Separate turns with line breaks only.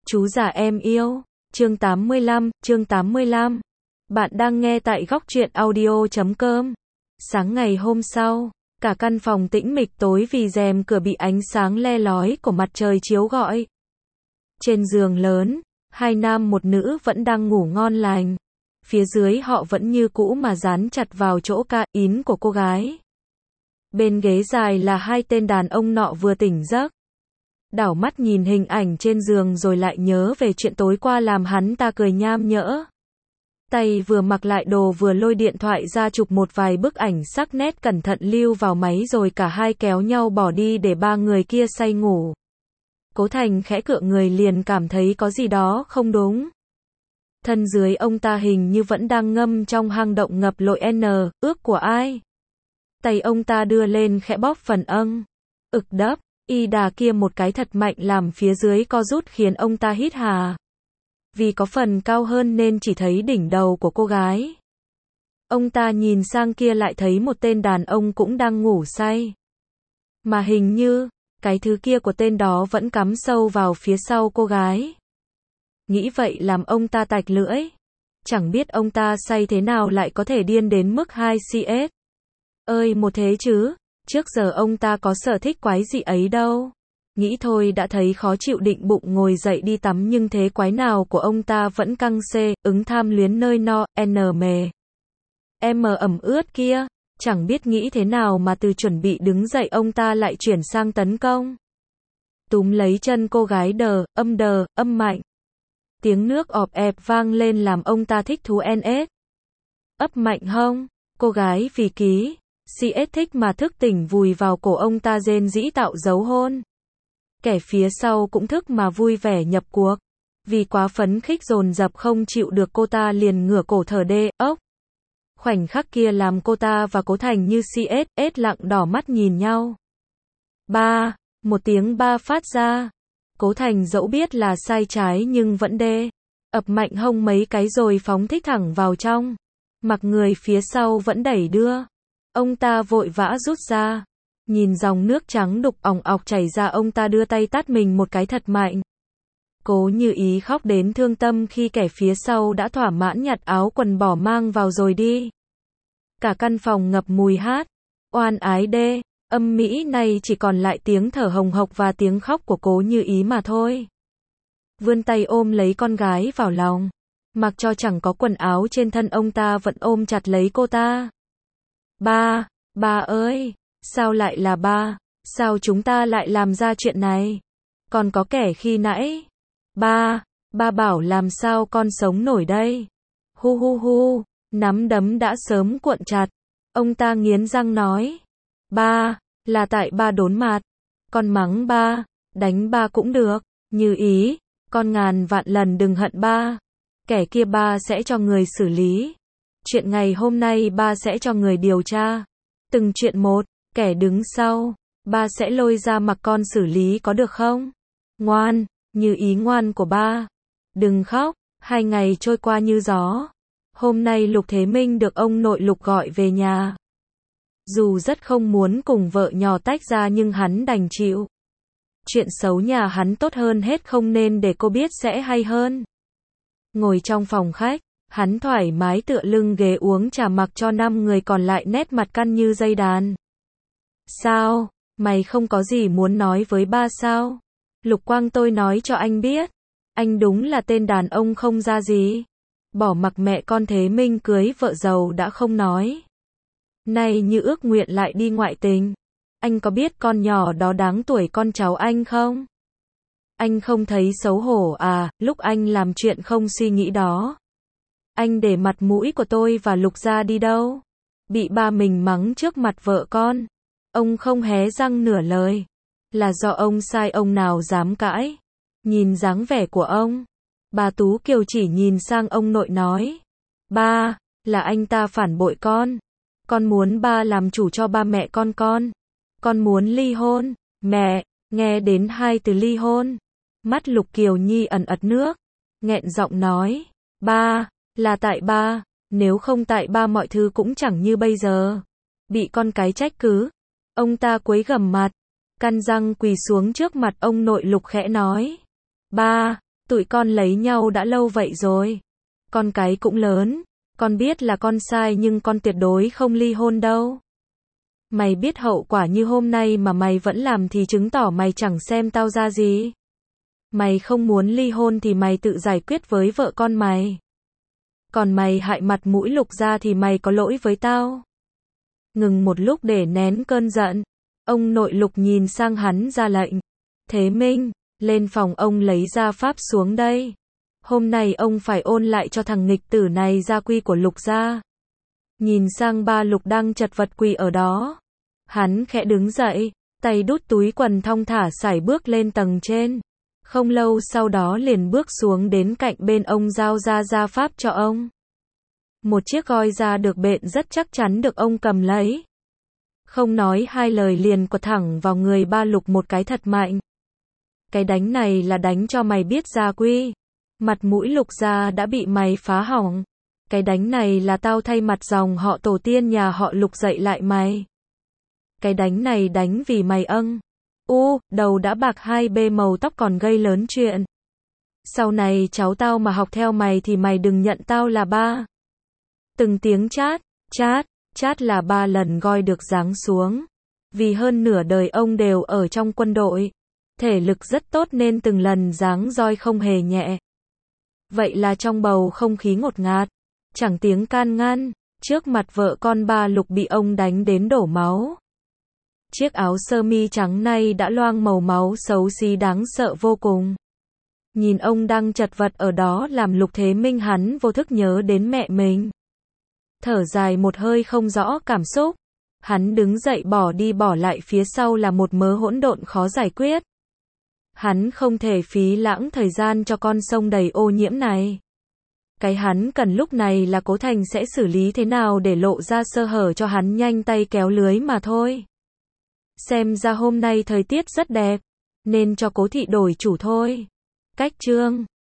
Chú già em yêu. Chương 85. Bạn đang nghe tại góc truyện audio.com. Sáng ngày hôm sau, cả căn phòng tĩnh mịch tối vì rèm cửa bị ánh sáng le lói của mặt trời chiếu gọi. Trên giường lớn, hai nam một nữ vẫn đang ngủ ngon lành. Phía dưới họ vẫn như cũ mà dán chặt vào chỗ ca ín của cô gái. Bên ghế dài là hai tên đàn ông nọ vừa tỉnh giấc. Đảo mắt nhìn hình ảnh trên giường rồi lại nhớ về chuyện tối qua làm hắn ta cười nham nhỡ. Tay vừa mặc lại đồ vừa lôi điện thoại ra chụp một vài bức ảnh sắc nét cẩn thận lưu vào máy rồi cả hai kéo nhau bỏ đi để ba người kia say ngủ. Cố Thành khẽ cựa người liền cảm thấy có gì đó không đúng. Thân dưới ông ta hình như vẫn đang ngâm trong hang động ngập lội ước của ai. Tay ông ta đưa lên khẽ bóp phần ực đắp. Y đà kia một cái thật mạnh làm phía dưới co rút khiến ông ta hít hà. Vì có phần cao hơn nên chỉ thấy đỉnh đầu của cô gái. Ông ta nhìn sang kia lại thấy một tên đàn ông cũng đang ngủ say. Mà hình như, cái thứ kia của tên đó vẫn cắm sâu vào phía sau cô gái. Nghĩ vậy làm ông ta tạch lưỡi. Chẳng biết ông ta say thế nào lại có thể điên đến mức 2CS. Ơi một thế chứ. Trước giờ ông ta có sở thích quái dị ấy đâu. Nghĩ thôi đã thấy khó chịu định bụng ngồi dậy đi tắm nhưng thế quái nào của ông ta vẫn căng ứng tham luyến nơi no, mề. Em ẩm ướt kia, chẳng biết nghĩ thế nào mà từ chuẩn bị đứng dậy ông ta lại chuyển sang tấn công. Túm lấy chân cô gái âm mạnh. Tiếng nước ọp ẹp vang lên làm ông ta thích thú ấp mạnh hông, cô gái vì CS thích mà thức tỉnh vùi vào cổ ông ta rên rĩ tạo dấu hôn. Kẻ phía sau cũng thức mà vui vẻ nhập cuộc. Vì quá phấn khích dồn dập không chịu được cô ta liền ngửa cổ thở ốc. Khoảnh khắc kia làm cô ta và Cố Thành như CS lặng đỏ mắt nhìn nhau. Một tiếng ba phát ra. Cố Thành dẫu biết là sai trái nhưng vẫn ập mạnh hông mấy cái rồi phóng thích thẳng vào trong. Mặc người phía sau vẫn đẩy đưa. Ông ta vội vã rút ra. Nhìn dòng nước trắng đục òng ọc chảy ra ông ta đưa tay tát mình một cái thật mạnh. Cố Như Ý khóc đến thương tâm khi kẻ phía sau đã thỏa mãn nhặt áo quần bỏ mang vào rồi đi. Cả căn phòng ngập mùi oan ái âm mỹ này chỉ còn lại tiếng thở hồng hộc và tiếng khóc của Cố Như Ý mà thôi. Vươn tay ôm lấy con gái vào lòng. Mặc cho chẳng có quần áo trên thân ông ta vẫn ôm chặt lấy cô ta. Ba ơi, sao lại là ba? Sao chúng ta lại làm ra chuyện này? Còn có kẻ khi nãy. Ba bảo làm sao con sống nổi đây? Hu, nắm đấm đã sớm cuộn chặt. Ông ta nghiến răng nói. Ba, là tại ba đốn mặt. Con mắng ba, đánh ba cũng được. Như Ý, con ngàn vạn lần đừng hận ba. Kẻ kia ba sẽ cho người xử lý. Chuyện ngày hôm nay ba sẽ cho người điều tra. Từng chuyện một, kẻ đứng sau, ba sẽ lôi ra mặc con xử lý có được không? Ngoan, Như Ý ngoan của ba. Đừng khóc, 2 ngày trôi qua như gió. Hôm nay Lục Thế Minh được ông nội Lục gọi về nhà. Dù rất không muốn cùng vợ nhỏ tách ra nhưng hắn đành chịu. Chuyện xấu nhà hắn tốt hơn hết không nên để cô biết sẽ hay hơn. Ngồi trong phòng khách. Hắn thoải mái tựa lưng ghế uống trà mặc cho 5 người còn lại nét mặt căn như dây đàn. Sao? Mày không có gì muốn nói với ba sao? Lục Quang tôi nói cho anh biết. Anh đúng là tên đàn ông không ra gì. Bỏ mặc mẹ con Thế Minh cưới vợ giàu đã không nói. Nay như ước nguyện lại đi ngoại tình. Anh có biết con nhỏ đó đáng tuổi con cháu anh không? Anh không thấy xấu hổ à, lúc anh làm chuyện không suy nghĩ đó. Anh để mặt mũi của tôi và Lục gia đi đâu? Bị ba mình mắng trước mặt vợ con. Ông không hé răng nửa lời. Là do ông sai ông nào dám cãi. Nhìn dáng vẻ của ông. Bà Tú Kiều chỉ nhìn sang ông nội nói. Ba, là anh ta phản bội con. Con muốn ba làm chủ cho ba mẹ con. Con muốn ly hôn. Mẹ, nghe đến 2 từ ly hôn. Mắt Lục Kiều Nhi ẩn ật nước. Nghẹn giọng nói. Ba. Là tại ba, nếu không tại ba mọi thứ cũng chẳng như bây giờ. Bị con cái trách cứ. Ông ta quấy gầm mặt, căn răng quỳ xuống trước mặt ông nội Lục khẽ nói. Ba, Tụi con lấy nhau đã lâu vậy rồi. Con cái cũng lớn. Con biết là con sai nhưng con tuyệt đối không ly hôn đâu. Mày biết hậu quả như hôm nay mà mày vẫn làm thì chứng tỏ mày chẳng xem tao ra gì. Mày không muốn ly hôn thì mày tự giải quyết với vợ con mày. Còn mày hại mặt mũi Lục gia thì mày có lỗi với tao. Ngừng một lúc để nén cơn giận. Ông nội Lục nhìn sang hắn ra lệnh. Thế Minh, lên phòng ông lấy gia pháp xuống đây. Hôm nay ông phải ôn lại cho thằng nghịch tử này gia quy của Lục gia. Nhìn sang ba Lục đang chật vật quỳ ở đó. Hắn khẽ đứng dậy, tay đút túi quần thong thả sải bước lên tầng trên. Không lâu sau đó liền bước xuống đến cạnh bên ông giao ra gia pháp cho ông. Một chiếc roi da được bện rất chắc chắn được ông cầm lấy. Không nói hai lời liền quật thẳng vào người ba Lục một cái thật mạnh. Cái đánh này là đánh cho mày biết gia quy. Mặt mũi Lục gia đã bị mày phá hỏng. Cái đánh này là tao thay mặt dòng họ tổ tiên nhà họ Lục dạy lại mày. Cái đánh này đánh vì mày đầu đã bạc 2B màu tóc còn gây lớn chuyện. Sau này cháu tao mà học theo mày thì mày đừng nhận tao là ba. Từng tiếng chát là 3 lần roi được giáng xuống. Vì hơn nửa đời ông đều ở trong quân đội. Thể lực rất tốt nên từng lần giáng roi không hề nhẹ. Vậy là trong bầu không khí ngột ngạt, chẳng tiếng can ngăn, trước mặt vợ con ba Lục bị ông đánh đến đổ máu. Chiếc áo sơ mi trắng nay đã loang màu máu xấu xí đáng sợ vô cùng. Nhìn ông đang chật vật ở đó làm Lục Thế Minh hắn vô thức nhớ đến mẹ mình. Thở dài một hơi không rõ cảm xúc. Hắn đứng dậy bỏ đi bỏ lại phía sau là một mớ hỗn độn khó giải quyết. Hắn không thể phí lãng thời gian cho con sông đầy ô nhiễm này. Cái hắn cần lúc này là Cố Thành sẽ xử lý thế nào để lộ ra sơ hở cho hắn nhanh tay kéo lưới mà thôi. Xem ra hôm nay thời tiết rất đẹp, nên cho Cố thị đổi chủ thôi. Cách chương